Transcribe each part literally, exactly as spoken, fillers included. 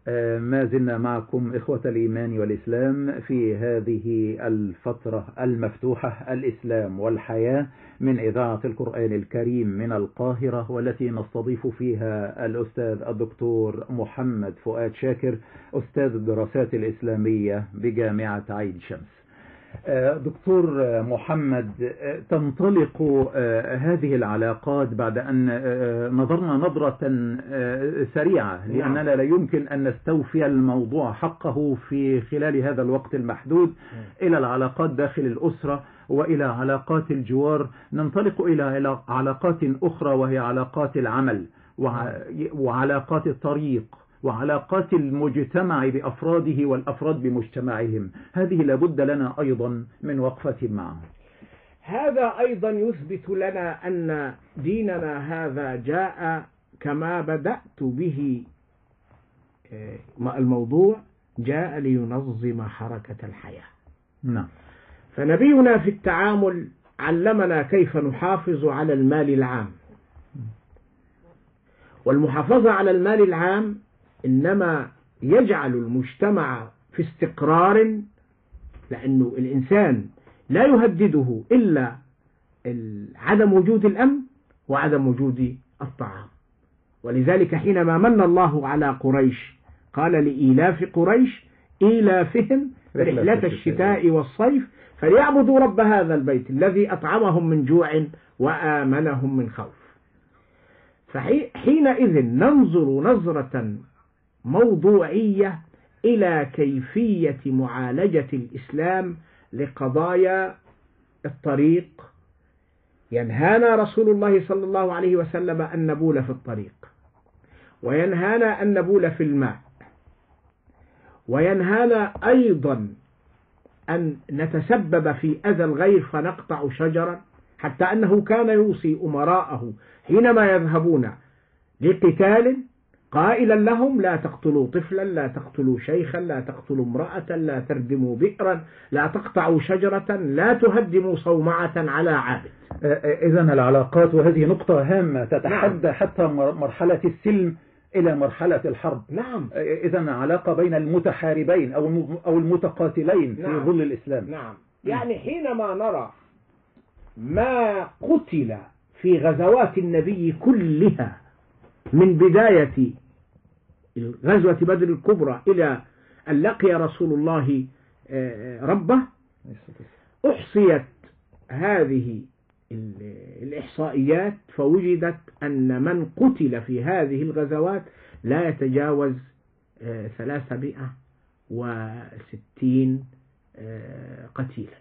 ما زلنا معكم إخوة الإيمان والإسلام في هذه الفترة المفتوحة، الإسلام والحياة، من إذاعة القرآن الكريم من القاهرة، والتي نستضيف فيها الأستاذ الدكتور محمد فؤاد شاكر، أستاذ الدراسات الإسلامية بجامعة عين شمس. دكتور محمد، تنطلق هذه العلاقات بعد أن نظرنا نظرة سريعة، لأننا لا يمكن أن نستوفي الموضوع حقه في خلال هذا الوقت المحدود، إلى العلاقات داخل الأسرة وإلى علاقات الجوار. ننطلق إلى علاقات أخرى وهي علاقات العمل وعلاقات الطريق وعلاقات المجتمع بأفراده والأفراد بمجتمعهم. هذه لابد لنا أيضا من وقفة معه. هذا أيضا يثبت لنا أن ديننا هذا جاء كما بدأت به الموضوع، جاء لينظم حركة الحياة. نعم. فنبينا في التعامل علمنا كيف نحافظ على المال العام، والمحافظة على المال العام إنما يجعل المجتمع في استقرار، لأنه الإنسان لا يهدده إلا عدم وجود الأمن وعدم وجود الطعام. ولذلك حينما من الله على قريش قال لإيلاف قريش إيلافهم رحلة الشتاء والصيف فليعبدوا رب هذا البيت الذي أطعمهم من جوع وآمنهم من خوف. فحينئذ ننظر نظرة موضوعية إلى كيفية معالجة الإسلام لقضايا الطريق. ينهانا رسول الله صلى الله عليه وسلم أن نبول في الطريق، وينهانا أن نبول في الماء، وينهانا أيضا أن نتسبب في أذى الغير فنقطع شجرا، حتى أنه كان يوصي أمراءه حينما يذهبون لقتال قائلا لهم: لا تقتلوا طفلا، لا تقتلوا شيخا، لا تقتلوا امرأة، لا تردموا بئرا، لا تقطعوا شجرة، لا تهدموا صومعة على عابد. إذن العلاقات، وهذه نقطة هامة تتحدى نعم. حتى مرحلة السلم إلى مرحلة الحرب. نعم. إذن علاقة بين المتحاربين أو المتقاتلين نعم. في ظل الإسلام. نعم. يعني حينما نرى ما قتل في غزوات النبي كلها من بداية غزوة بدر الكبرى إلى أن لقي رسول الله ربه، أحصيت هذه الإحصائيات فوجدت أن من قتل في هذه الغزوات لا يتجاوز ثلاثمائة وستين قتيلا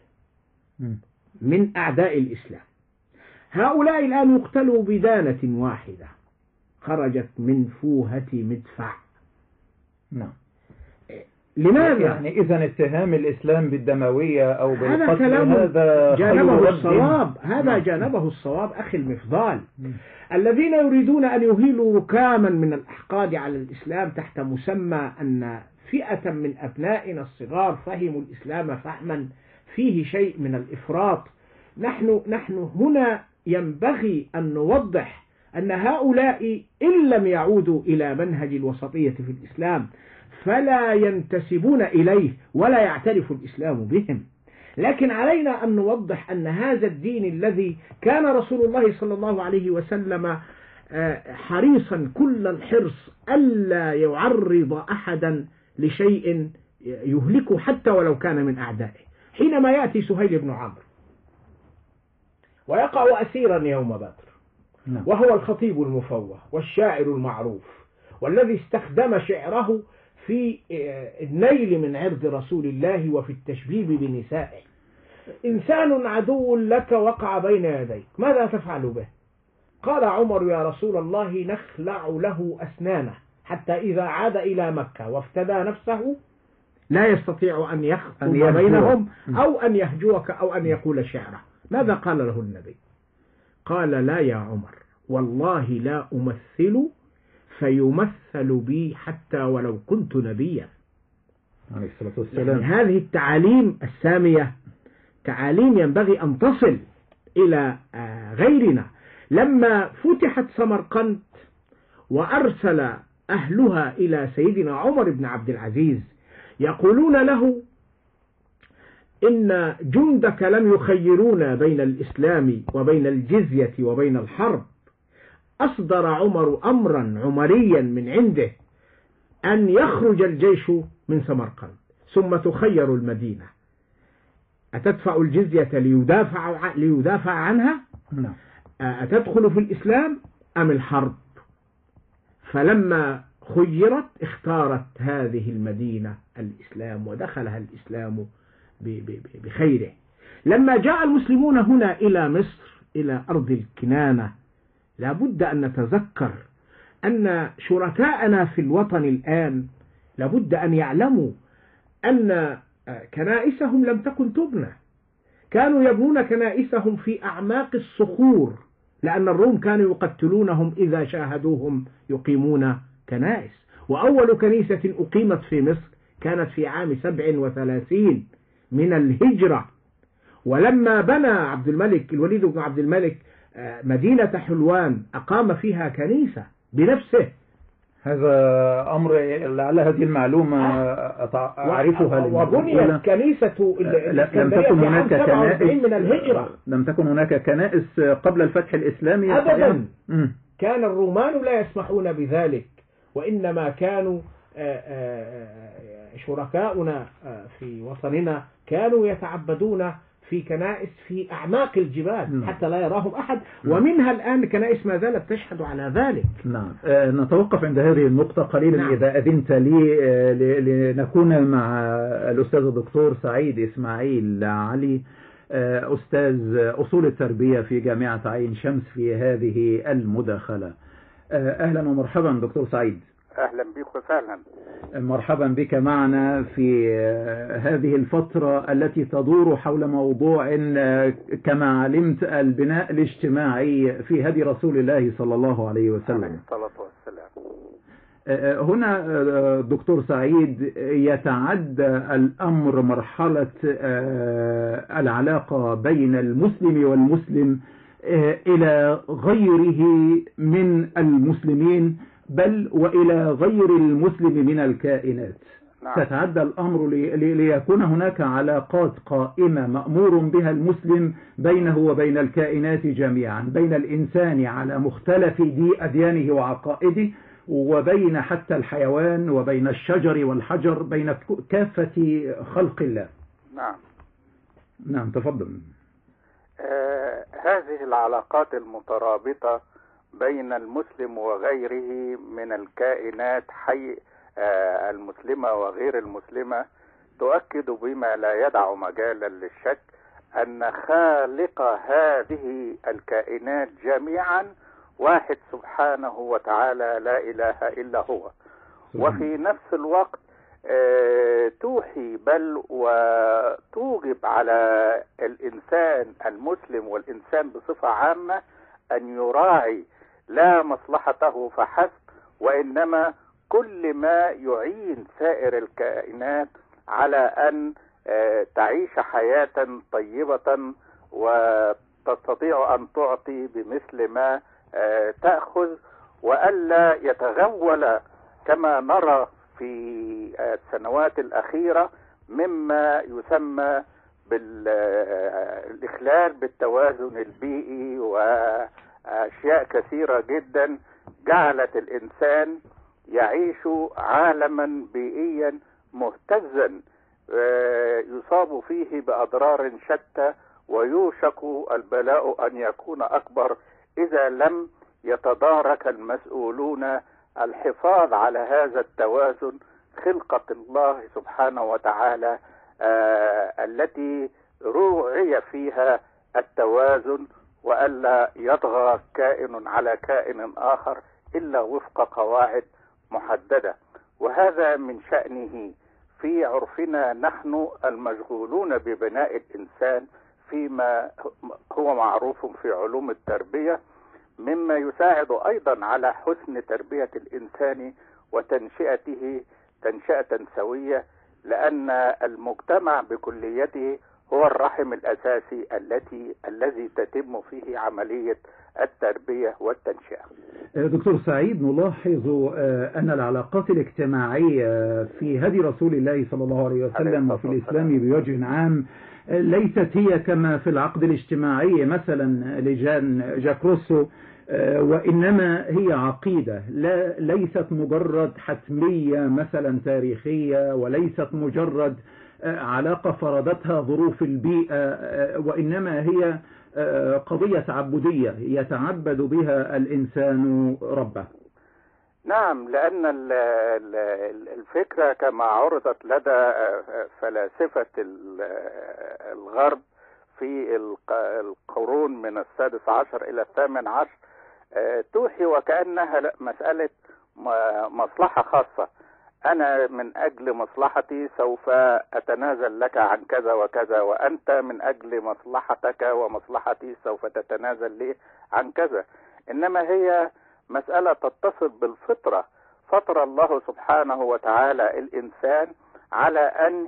من أعداء الإسلام. هؤلاء الآن يقتلوا بدانة واحدة خرجت من فوهة مدفع. نعم. لماذا؟ يعني إذن اتهام الإسلام بالدموية أو بالقتل هذا, هذا جانبه الصواب. هذا نعم. جانبه الصواب أخي المفضال. الذين يريدون أن يهيلوا ركاما من الأحقاد على الإسلام تحت مسمى أن فئة من أبنائنا الصغار فهموا الإسلام فهما فيه شيء من الإفراط. نحن نحن هنا ينبغي أن نوضح أن هؤلاء إن لم يعودوا إلى منهج الوسطية في الإسلام فلا ينتسبون إليه ولا يعترف الإسلام بهم. لكن علينا أن نوضح أن هذا الدين الذي كان رسول الله صلى الله عليه وسلم حريصا كل الحرص ألا يعرض أحدا لشيء يهلكه حتى ولو كان من أعدائه. حينما يأتي سهيل بن عمرو ويقع أسيرا يوم بدر وهو الخطيب المفوه والشاعر المعروف والذي استخدم شعره في النيل من عرض رسول الله وفي التشبيب بنسائه، إنسان عدو لك وقع بين يديك، ماذا تفعل به؟ قال عمر: يا رسول الله نخلع له أسنانه حتى إذا عاد إلى مكة وافتدى نفسه لا يستطيع أن يخطب بينهم أو أن يهجوك أو أن يقول شعره. ماذا قال له النبي؟ قال: لا يا عمر، والله لا أمثل فيمثل بي حتى ولو كنت نبيا. عليه الصلاة والسلام. يعني هذه التعاليم السامية تعاليم ينبغي أن تصل إلى غيرنا. لما فتحت سمرقند وأرسل أهلها إلى سيدنا عمر بن عبد العزيز يقولون له إن جندك لم يخيرونا بين الإسلام وبين الجزية وبين الحرب، أصدر عمر أمرا عمريا من عنده أن يخرج الجيش من سمرقند ثم تخير المدينة، أتدفع الجزية ليدافع, ليدافع عنها؟ أتدخل في الإسلام أم الحرب؟ فلما خيرت اختارت هذه المدينة الإسلام ودخلها الإسلام بخيره. لما جاء المسلمون هنا إلى مصر إلى أرض الكنانة لابد أن نتذكر أن شركاءنا في الوطن الآن لابد أن يعلموا أن كنائسهم لم تكن تبنى، كانوا يبنون كنائسهم في أعماق الصخور، لأن الروم كانوا يقتلونهم إذا شاهدوهم يقيمون كنائس. وأول كنيسة أقيمت في مصر كانت في عام سبع وثلاثين من الهجرة، ولما بنى عبد الملك الوليد بن عبد الملك مدينة حلوان أقام فيها كنيسة بنفسه. هذا أمر لعل هذه المعلومة أعرفها. وبنيت كنيسة لم تكن هناك كنائس من الهجرة، لم تكن هناك كنائس قبل الفتح الإسلامي أبدا. كان الرومان لا يسمحون بذلك، وإنما كانوا شركاؤنا في وطننا كانوا يتعبدون في كنائس في أعماق الجبال حتى لا يراهم أحد، ومنها الآن كنائس ما زالت تشهد على ذلك. نعم. آه نتوقف عند هذه النقطة قليلا. نعم. إذا أذنت لي آه لنكون مع الأستاذ الدكتور سعيد إسماعيل علي، آه أستاذ أصول التربية في جامعة عين شمس في هذه المداخلة. آه أهلا ومرحبا دكتور سعيد. أهلا بك وسهلا. مرحبا بك معنا في هذه الفترة التي تدور حول موضوع كما علمت البناء الاجتماعي في هدي رسول الله صلى الله عليه وسلم. عليه الصلاة والسلام. هنا دكتور سعيد يتعدى الأمر مرحلة العلاقة بين المسلم والمسلم إلى غيره من المسلمين، بل وإلى غير المسلم من الكائنات. نعم. تتعدى الأمر ليكون هناك علاقات قائمة مأمور بها المسلم بينه وبين الكائنات جميعا، بين الإنسان على مختلف دي أديانه وعقائده، وبين حتى الحيوان، وبين الشجر والحجر، بين كافة خلق الله. نعم. نعم تفضل. آه هذه العلاقات المترابطة بين المسلم وغيره من الكائنات حي آه المسلمة وغير المسلمة تؤكد بما لا يدع مجالا للشك أن خالق هذه الكائنات جميعا واحد سبحانه وتعالى لا إله إلا هو. وفي نفس الوقت آه توحي بل وتوجب على الإنسان المسلم والإنسان بصفة عامة أن يراعي لا مصلحته فحسب، وإنما كل ما يعين سائر الكائنات على أن تعيش حياة طيبة وتستطيع أن تعطي بمثل ما تأخذ، وألا يتغول كما نرى في السنوات الأخيرة مما يسمى بالإخلال بالتوازن البيئي وأشياء كثيرة جدا جعلت الإنسان يعيش عالما بيئيا مهتزا يصاب فيه بأضرار شتى، ويوشك البلاء أن يكون أكبر إذا لم يتدارك المسؤولون الحفاظ على هذا التوازن، خلقة الله سبحانه وتعالى آه التي روعي فيها التوازن، وألا يطغى كائن على كائن آخر إلا وفق قواعد محددة. وهذا من شأنه في عرفنا نحن المشغولون ببناء الإنسان فيما هو معروف في علوم التربية، مما يساعد أيضا على حسن تربية الإنسان وتنشئته تنشئة سوية، لأن المجتمع بكليته هو الرحم الأساسي التي الذي تتم فيه عملية التربية والتنشئة. دكتور سعيد، نلاحظ أن العلاقات الاجتماعية في هدي رسول الله صلى الله عليه وسلم وفي الإسلام بوجه عام ليست هي كما في العقد الاجتماعي مثلا لجان جاك روسو، وإنما هي عقيدة، لا ليست مجرد حتمية مثلا تاريخية، وليست مجرد علاقة فرضتها ظروف البيئة، وإنما هي قضية تعبدية يتعبد بها الإنسان ربه. نعم، لأن الفكرة كما عرضت لدى فلاسفة الغرب في القرون من السادس عشر إلى الثامن عشر توحي وكأنها مسألة مصلحة خاصة. أنا من أجل مصلحتي سوف أتنازل لك عن كذا وكذا، وأنت من أجل مصلحتك ومصلحتي سوف تتنازل لي عن كذا. إنما هي مسألة تتصل بالفطرة، فطر الله سبحانه وتعالى الإنسان على أن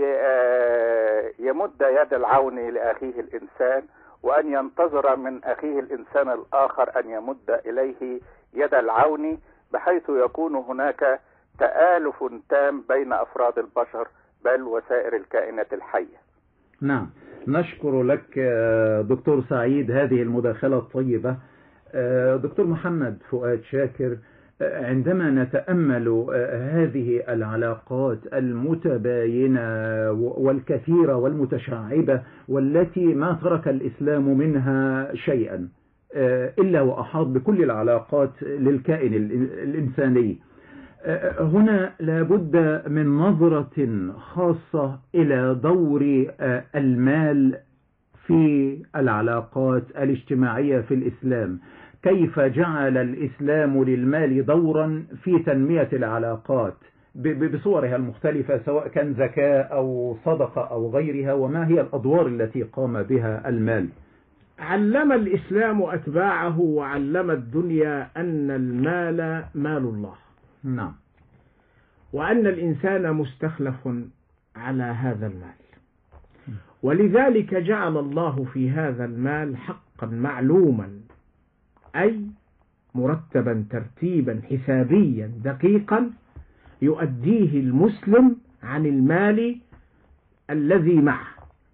يمد يد العون لأخيه الإنسان، وأن ينتظر من أخيه الإنسان الآخر أن يمد إليه يد العون، بحيث يكون هناك تآلف تام بين أفراد البشر بل وسائر الكائنات الحية. نعم، نشكر لك دكتور سعيد هذه المداخلة الطيبة. دكتور محمد فؤاد شاكر، عندما نتأمل هذه العلاقات المتباينة والكثيرة والمتشعبة والتي ما ترك الإسلام منها شيئا إلا وأحاط بكل العلاقات للكائن الإنساني، هنا لابد من نظرة خاصة إلى دور المال في العلاقات الاجتماعية في الإسلام. كيف جعل الإسلام للمال دورا في تنمية العلاقات بصورها المختلفة، سواء كان زكاة أو صدقة أو غيرها، وما هي الأدوار التي قام بها المال؟ علم الإسلام أتباعه وعلم الدنيا أن المال مال الله. نعم. وأن الإنسان مستخلف على هذا المال، ولذلك جعل الله في هذا المال حقا معلوما، أي مرتبا ترتيبا حسابيا دقيقا يؤديه المسلم عن المال الذي معه،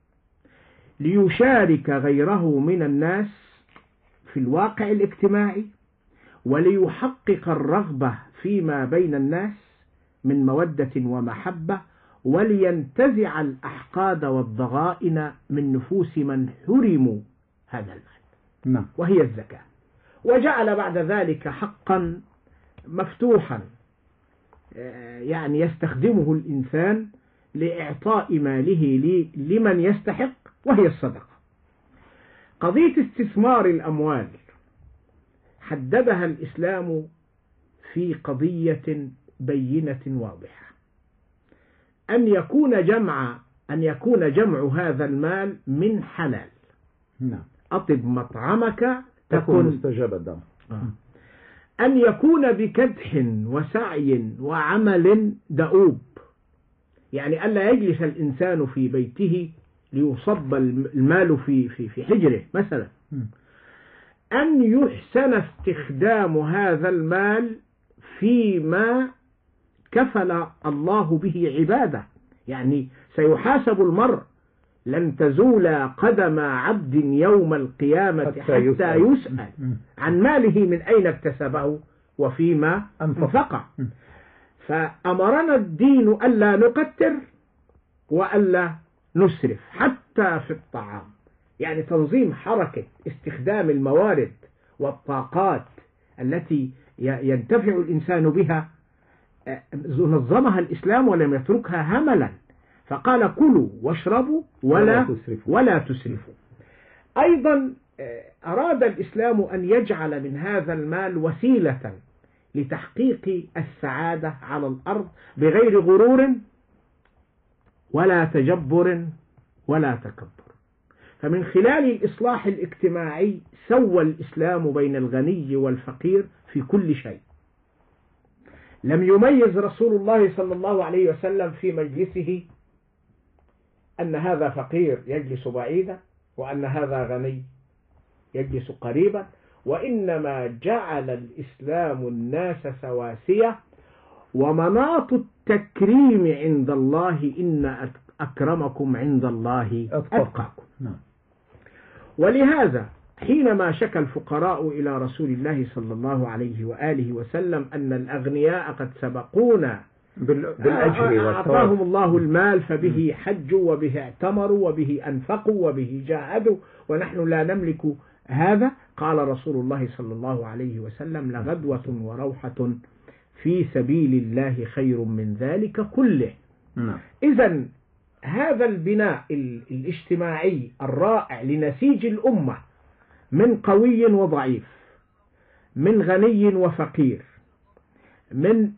ليشارك غيره من الناس في الواقع الاجتماعي، وليحقق الرغبة فيما بين الناس من مودة ومحبة، ولينتزع الأحقاد والضغائن من نفوس من حرموا هذا المال. نعم. وهي الزكاة. وجعل بعد ذلك حقا مفتوحا يعني يستخدمه الإنسان لإعطاء ماله لمن يستحق، وهي الصدقة. قضية استثمار الأموال حددها الإسلام في قضية بينة واضحة، أن يكون جمع أن يكون جمع هذا المال من حلال. نعم. أطب مطعمك تكون مستجاب الدعوة. أن يكون بكدح وسعي وعمل دؤوب، يعني ألا يجلس الإنسان في بيته ليصب المال في في في حجره مثلا. أن يحسن استخدام هذا المال فيما كفل الله به عباده، يعني سيحاسب المرء، لن تزول قدم عبد يوم القيامة حتى, حتى يسأل, يسأل عن ماله من أين اكتسبه وفيما أنفقه. فأمرنا الدين ألا نقتر وألا نسرف حتى في الطعام، يعني تنظيم حركة استخدام الموارد والطاقات التي ينتفع الإنسان بها نظمها الإسلام ولم يتركها هملا، فقال كلوا واشربوا ولا تسرفوا, ولا تسرفوا. أيضا أراد الإسلام أن يجعل من هذا المال وسيلة لتحقيق السعادة على الأرض بغير غرور ولا تجبر ولا تكبر. فمن خلال الإصلاح الاجتماعي سوى الإسلام بين الغني والفقير في كل شيء. لم يميز رسول الله صلى الله عليه وسلم في مجلسه أن هذا فقير يجلس بعيدا وأن هذا غني يجلس قريبا، وإنما جعل الإسلام الناس سواسية، ومناط التكريم عند الله إن أكرمكم عند الله أتقاكم. ولهذا حينما شكى الفقراء إلى رسول الله صلى الله عليه وآله وسلم أن الأغنياء قد سبقونا بالأجر أعطاهم الله المال فبه حجوا وبه اعتمروا وبه أنفقوا وبه جاهدوا ونحن لا نملك هذا، قال رسول الله صلى الله عليه وسلم: لغدوة وروحة في سبيل الله خير من ذلك كله. إذن هذا البناء الاجتماعي الرائع لنسيج الأمة من قوي وضعيف، من غني وفقير، من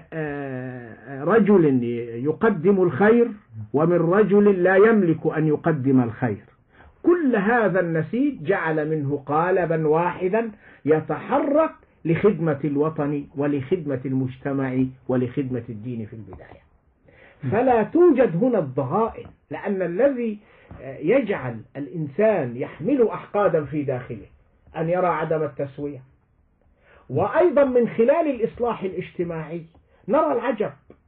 رجل يقدم الخير ومن رجل لا يملك أن يقدم الخير، كل هذا النسيج جعل منه قالبا واحدا يتحرك لخدمة الوطن ولخدمة المجتمع ولخدمة الدين في البداية. فلا توجد هنا الضغائن، لأن الذي يجعل الإنسان يحمل أحقادا في داخله أن يرى عدم التسوية. وأيضا من خلال الإصلاح الاجتماعي نرى العجب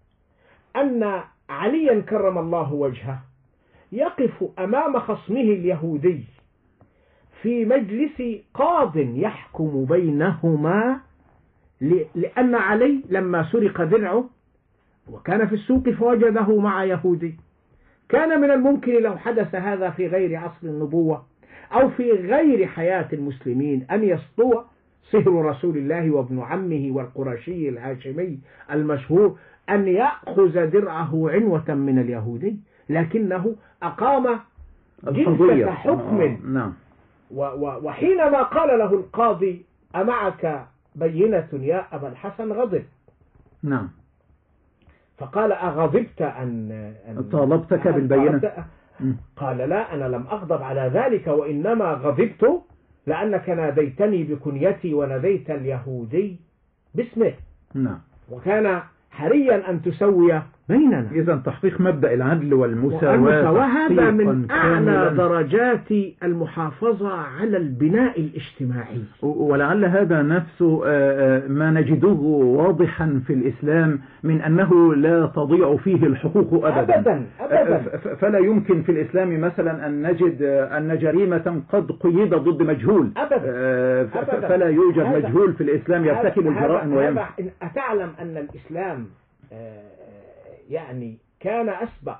أن عليا كرم الله وجهه يقف أمام خصمه اليهودي في مجلس قاض يحكم بينهما، لأن علي لما سرق درعه وكان في السوق فوجده مع يهودي، كان من الممكن لو حدث هذا في غير عصر النبوة أو في غير حياة المسلمين أن يسطو صهر رسول الله وابن عمه والقرشي الهاشمي المشهور أن يأخذ درعه عنوة من اليهودي، لكنه أقام جلسة حكم. وحينما قال له القاضي: أمعك بينة يا أبا الحسن؟ غضب. نعم. فقال: أغضبت أن, أن طالبتك بالبينة؟ قال: لا، أنا لم أغضب على ذلك، وإنما غضبت لأنك ناديتني بكنيتي وناديت اليهودي باسمه. نعم. وكان حريا أن تسوي بيننا. إذا تحقيق مبدأ العدل والمساواة، وهذا من أعلى درجات المحافظة على البناء الاجتماعي. ولعل هذا نفسه ما نجده واضحا في الإسلام من أنه لا تضيع فيه الحقوق أبدا. أبدا, أبدا. فلا يمكن في الإسلام مثلا أن نجد أن جريمة قد قيدت ضد مجهول. أبدا. أبدا. فلا يوجد مجهول في الإسلام يرتكب الجرائم ويمشي. أتعلم أن الإسلام يعني كان أسبق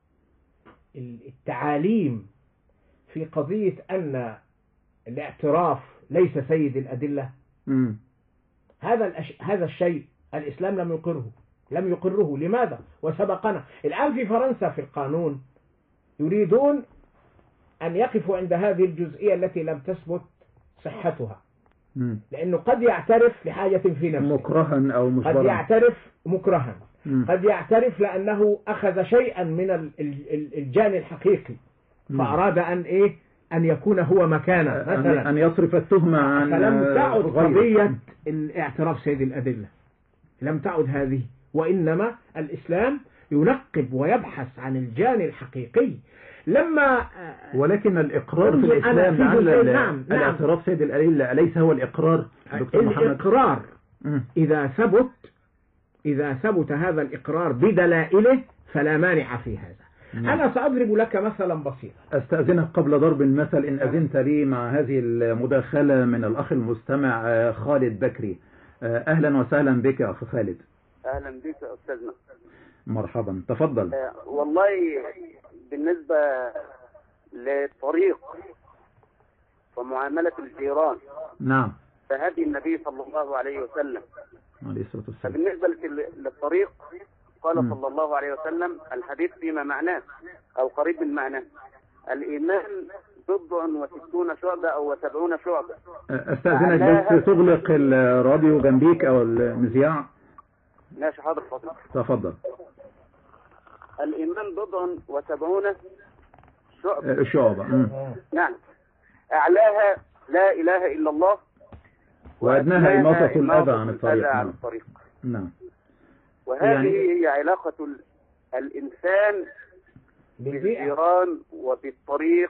التعاليم في قضية أن الاعتراف ليس سيد الأدلة. م. هذا هذا الشيء الإسلام لم يقره لم يقره لماذا؟ وسبقنا. الآن في فرنسا في القانون يريدون أن يقفوا عند هذه الجزئية التي لم تثبت صحتها، م. لأنه قد يعترف لحاجة في نفسه مكرها أو مجبرا، قد يعترف مكرها، قد يعترف لأنه أخذ شيئا من الجاني الحقيقي فأراد أن إيه أن يكون هو مكانه مثلا، أن يصرف التهمة عن. فلم تعد قضية الاعتراف سيد الأدلة، لم تعد هذه، وإنما الإسلام ينقب ويبحث عن الجاني الحقيقي. لما ولكن الإقرار في الإسلام لعل نعم الاعتراف سيد الأدلة أليس هو الإقرار؟ الإقرار إذا ثبت إذا ثبت هذا الإقرار بدلائله فلا مانع في هذا. مم. أنا سأضرب لك مثلا بسيطا. أستأذنك قبل ضرب المثل إن أذنت لي مع هذه المداخلة من الأخ المستمع خالد بكري. أهلا وسهلا بك يا أخ خالد. أهلا بك أستاذنا. مرحبا، تفضل. أه والله بالنسبة للطريق ومعاملة الجيران، نعم، فهدي النبي صلى الله عليه وسلم عليه الصلاة والسلام. فبالنسبة للطريق قال م. صلى الله عليه وسلم: الحديث فيما معناه أو قريب من معناه، الإيمان بضع وستون شعبة أو سبعون شعبة. أستأذنك بس تغلق الراديو جنبيك أو المذياع. ماشي، حاضر فضل. تفضل. الإيمان بضع وسبعون شعبة. شعبة. نعم. أعلاها لا إله إلا الله، وأدناها إماطة الأذى عن الطريق. عن الطريق. نعم. وهذه يعني هي علاقة الإنسان بالجيران وبالطريق،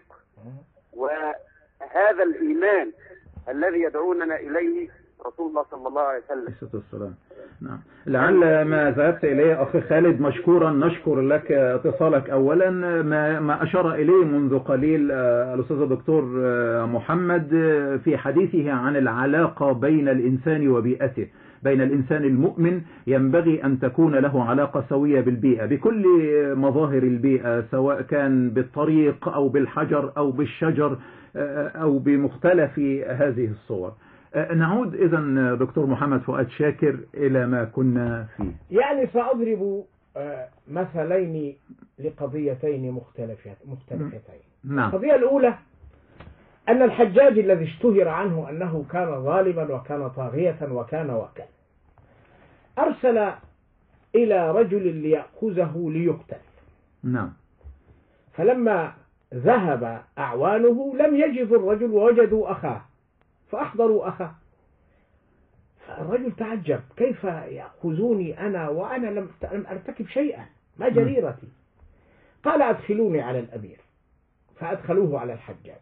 وهذا الإيمان الذي يدعوننا إليه رسول الله صلى الله عليه وسلم. السلام. نعم. لعل ما ذهبت إليه أخي خالد مشكورا، نشكر لك اتصالك أولا. ما, ما أشار إليه منذ قليل الأستاذ الدكتور محمد في حديثه عن العلاقة بين الإنسان وبيئته، بين الإنسان المؤمن ينبغي أن تكون له علاقة سوية بالبيئة بكل مظاهر البيئة، سواء كان بالطريق أو بالحجر أو بالشجر أو بمختلف هذه الصور. نعود إذن دكتور محمد فؤاد شاكر إلى ما كنا فيه. يعني سأضرب مثلين لقضيتين مختلفتين. نعم. القضية الأولى أن الحجاج الذي اشتهر عنه أنه كان ظالما وكان طاغية وكان وكان أرسل إلى رجل ليأخذه ليقتل. نعم. فلما ذهب أعوانه لم يجدوا الرجل ووجدوا أخاه فأحضروا أخاه. فالرجل تعجب، كيف يأخذوني أنا وأنا لم أرتكب شيئا، ما جريرتي؟ قال أدخلوني على الأمير. فأدخلوه على الحجاج.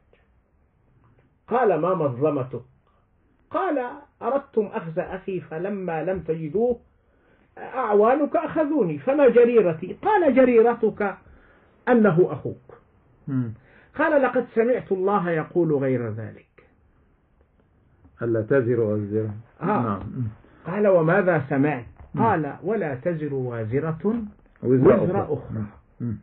قال ما مظلمتك؟ قال أردتم أخذ أخي فلما لم تجدوه أعوانك أخذوني، فما جريرتي؟ قال جريرتك أنه أخوك. قال لقد سمعت الله يقول غير ذلك، ألا تزر وازرة. آه. نعم. قال وماذا سمعت؟ قال ولا تزر وازرة وزر أخرى. مم.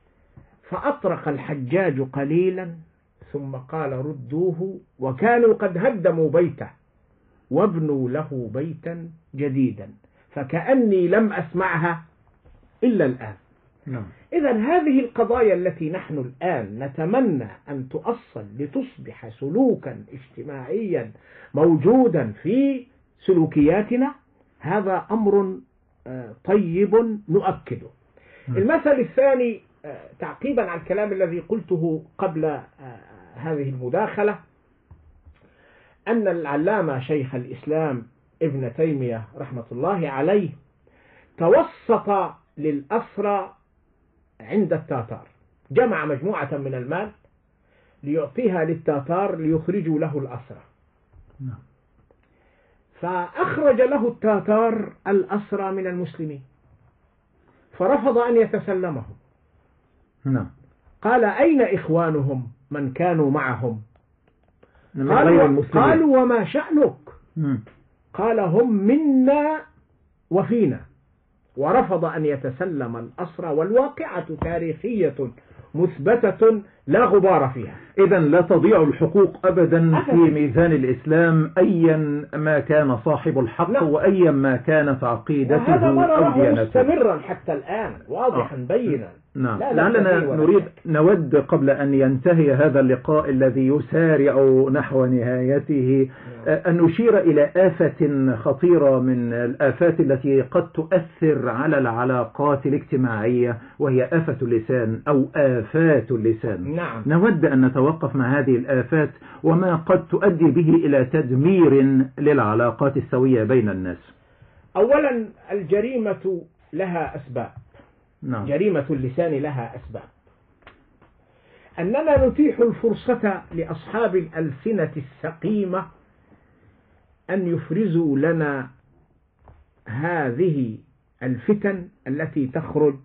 فأطرق الحجاج قليلا ثم قال ردوه، وكانوا قد هدموا بيته وابنوا له بيتا جديدا، فكأني لم أسمعها إلا الآن. نعم. إذن هذه القضايا التي نحن الآن نتمنى أن تؤصل لتصبح سلوكا اجتماعيا موجودا في سلوكياتنا، هذا أمر طيب نؤكده. المثل الثاني تعقيبا على الكلام الذي قلته قبل هذه المداخلة، أن العلامة شيخ الإسلام ابن تيمية رحمة الله عليه توسط للأسرى عند التاتار، جمع مجموعة من المال ليعطيها للتاتار ليخرجوا له الأسرى. فأخرج له التاتار الأسرى من المسلمين فرفض أن يتسلمهم. نعم. قال أين إخوانهم من كانوا معهم؟ قالوا, قالوا وما شأنك؟ مم. قال هم منا وفينا، ورفض أن يتسلم الأسرى، والواقعة تاريخية مثبتة لا غبار فيها. إذا لا تضيع الحقوق أبدا في ميزان الإسلام أيا ما كان صاحب الحق. لا. وأيا ما كانت عقيدته وهذا مرة مستمرا حتى الآن واضحا آه. بينا. نعم. لعلنا نريد نود قبل أن ينتهي هذا اللقاء الذي يسارع نحو نهايته أن نشير إلى آفة خطيرة من الآفات التي قد تؤثر على العلاقات الاجتماعية، وهي آفة اللسان أو آفات اللسان. نعم. نود أن نتوقف مع هذه الآفات وما قد تؤدي به إلى تدمير للعلاقات السوية بين الناس. أولا الجريمة لها أسباب. نعم. جريمة اللسان لها أسباب. أننا نتيح الفرصة لأصحاب الألسنة السقيمة أن يفرزوا لنا هذه الفتن التي تخرج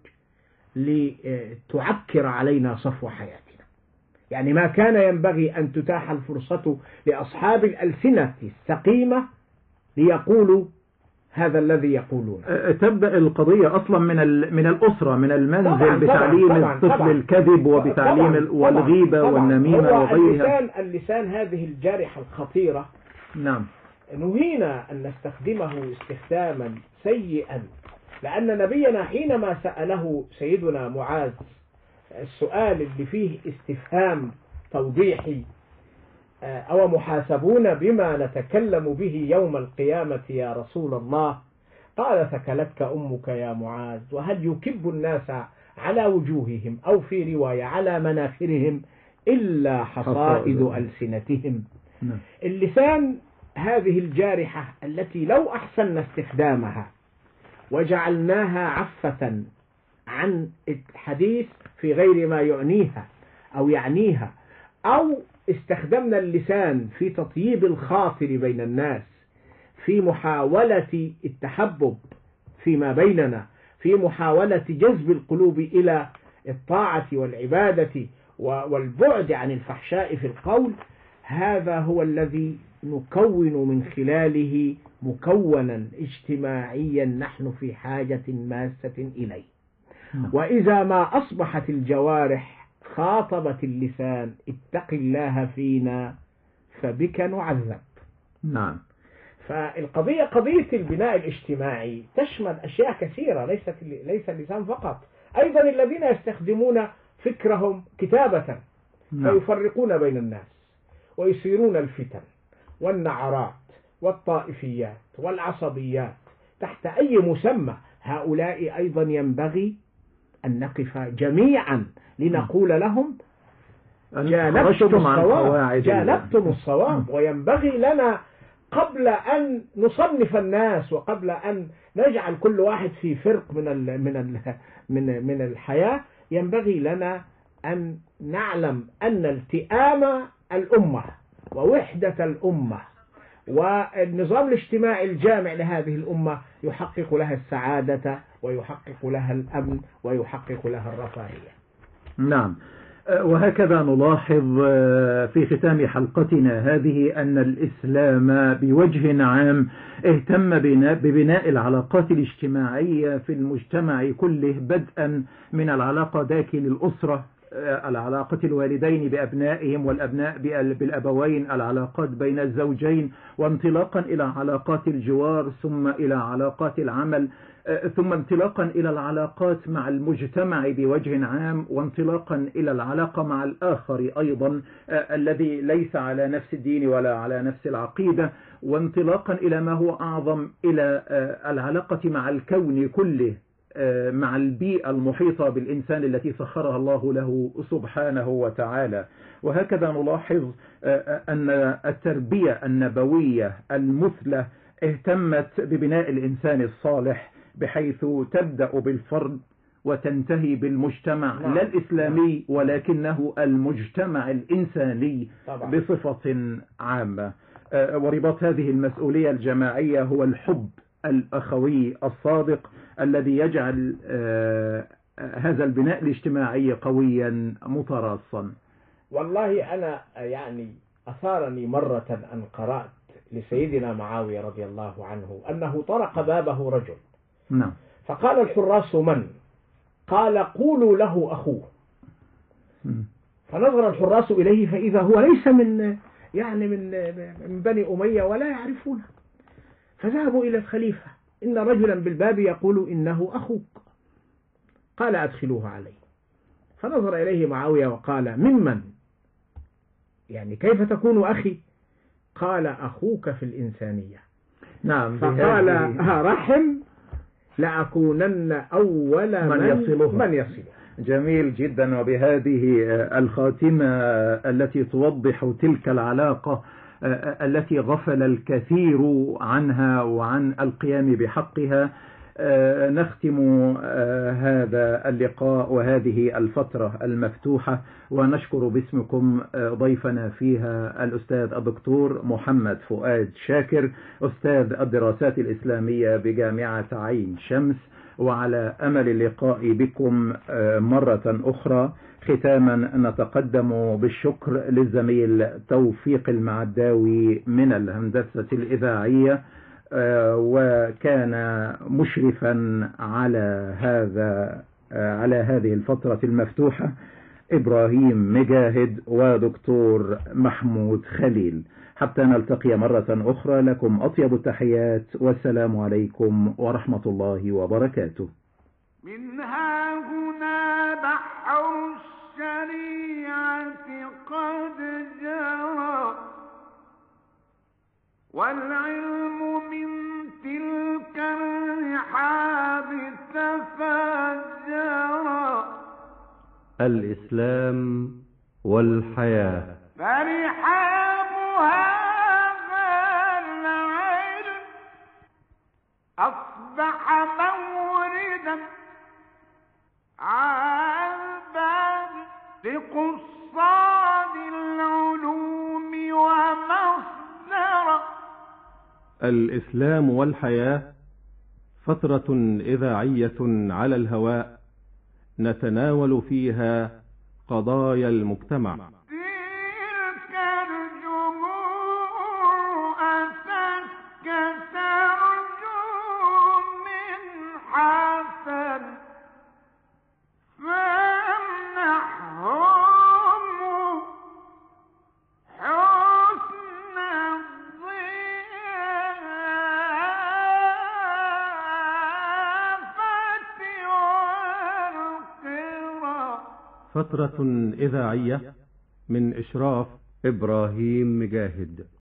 لتعكر علينا صفو حياتنا. يعني ما كان ينبغي أن تتاح الفرصة لأصحاب الألسنة السقيمة ليقولوا هذا الذي يقولون. تبدأ القضية أصلا من من الأسرة، من المنزل، طبعاً بتعليم طبعاً الطفل طبعاً الكذب وبتعليم طبعاً والغيبة طبعاً والنميمة وغيرها. اللسان, اللسان هذه الجارحة الخطيرة. نعم. نهينا أن نستخدمه استخداما سيئا، لأن نبينا حينما سأله سيدنا معاذ السؤال اللي فيه استفهام توضيحي، أو محاسبون بما نتكلم به يوم القيامة يا رسول الله، قال ثكلتك أمك يا معاذ، وهل يكب الناس على وجوههم أو في رواية على مناخرهم إلا حصائد ألسنتهم. نعم. اللسان هذه الجارحة التي لو أحسن استخدامها وجعلناها عفة عن الحديث في غير ما يعنيها أو يعنيها، أو استخدمنا اللسان في تطييب الخاطر بين الناس، في محاولة التحبب فيما بيننا، في محاولة جذب القلوب إلى الطاعة والعبادة والبعد عن الفحشاء في القول. هذا هو الذي نكون من خلاله مكونا اجتماعيا نحن في حاجة ماسة إليه. وإذا ما أصبحت الجوارح خاطبت اللسان اتق الله فينا فبك نعذب. نعم. فالقضية قضية البناء الاجتماعي تشمل أشياء كثيرة، ليست ليس اللسان فقط، أيضا الذين يستخدمون فكرهم كتابة فيفرقون بين الناس ويثيرون الفتن والنعرات والطائفيات والعصبيات تحت أي مسمى. هؤلاء أيضا ينبغي أن نقف جميعا لنقول لهم جانبتم الصواب، جانبتم الصواب. وينبغي لنا قبل أن نصنف الناس وقبل أن نجعل كل واحد في فرق من ال من ال من من الحياة، ينبغي لنا أن نعلم أن التئام الأمة ووحدة الأمة والنظام الاجتماعي الجامع لهذه الأمة يحقق لها السعادة ويحقق لها الأمن ويحقق لها الرفاهية. نعم. وهكذا نلاحظ في ختام حلقتنا هذه أن الإسلام بوجه عام اهتم ببناء العلاقات الاجتماعية في المجتمع كله، بدءا من العلاقة داخل الأسرة، العلاقة الوالدين بأبنائهم والأبناء بالأبوين، العلاقات بين الزوجين، وانطلاقا إلى علاقات الجوار، ثم إلى علاقات العمل، ثم انطلاقا إلى العلاقات مع المجتمع بوجه عام، وانطلاقا إلى العلاقة مع الآخر أيضا الذي ليس على نفس الدين ولا على نفس العقيدة، وانطلاقا إلى ما هو أعظم، إلى العلاقة مع الكون كله، مع البيئة المحيطة بالإنسان التي سخرها الله له سبحانه وتعالى. وهكذا نلاحظ أن التربية النبوية المثلى اهتمت ببناء الإنسان الصالح، بحيث تبدأ بالفرد وتنتهي بالمجتمع، نعم. لا الإسلامي ولكنه المجتمع الإنساني طبعا. بصفة عامة. ورباط هذه المسؤولية الجماعية هو الحب الأخوي الصادق الذي يجعل هذا البناء الاجتماعي قويا متراصا. والله أنا يعني أثارني مرة أن قرأت لسيدنا معاوية رضي الله عنه أنه طرق بابه رجل، نعم. فقال الحراس من؟ قال قولوا له أخوه. فنظر الحراس إليه فإذا هو ليس من يعني من من بني أمية ولا يعرفونه، فذهبوا إلى الخليفة، إن رجلا بالباب يقول إنه أخوك. قال أدخلوه عليه. فنظر إليه معاوية وقال ممن؟ يعني كيف تكون أخي؟ قال أخوك في الإنسانية. نعم. فقال رحم لأكونن أول من, من يصله من يصله. جميل جدا. وبهذه الخاتمة التي توضح تلك العلاقة التي غفل الكثير عنها وعن القيام بحقها، نختم هذا اللقاء وهذه الفترة المفتوحة، ونشكر باسمكم ضيفنا فيها الأستاذ الدكتور محمد فؤاد شاكر، أستاذ الدراسات الإسلامية بجامعة عين شمس، وعلى أمل اللقاء بكم مرة أخرى. ختاما نتقدم بالشكر للزميل توفيق المعداوي من الهندسة الإذاعية، وكان مشرفا على هذا على هذه الفترة المفتوحة إبراهيم مجاهد ودكتور محمود خليل. حتى نلتقي مرة أخرى، لكم أطيب التحيات، والسلام عليكم ورحمة الله وبركاته. منها هنا بحر الشريعة قد جرى، والعلم من تلك الرحاب تفجرا. الإسلام والحياة فرحاب هذا العلم أصبح موردا لقصاد العلوم ومصدر. الإسلام والحياة فترة إذاعية على الهواء نتناول فيها قضايا المجتمع. تلك الجموع أتتك ترجو من حسن فامنحهم حسن الضيافة والقرى. فترة إذاعية من إشراف إبراهيم مجاهد.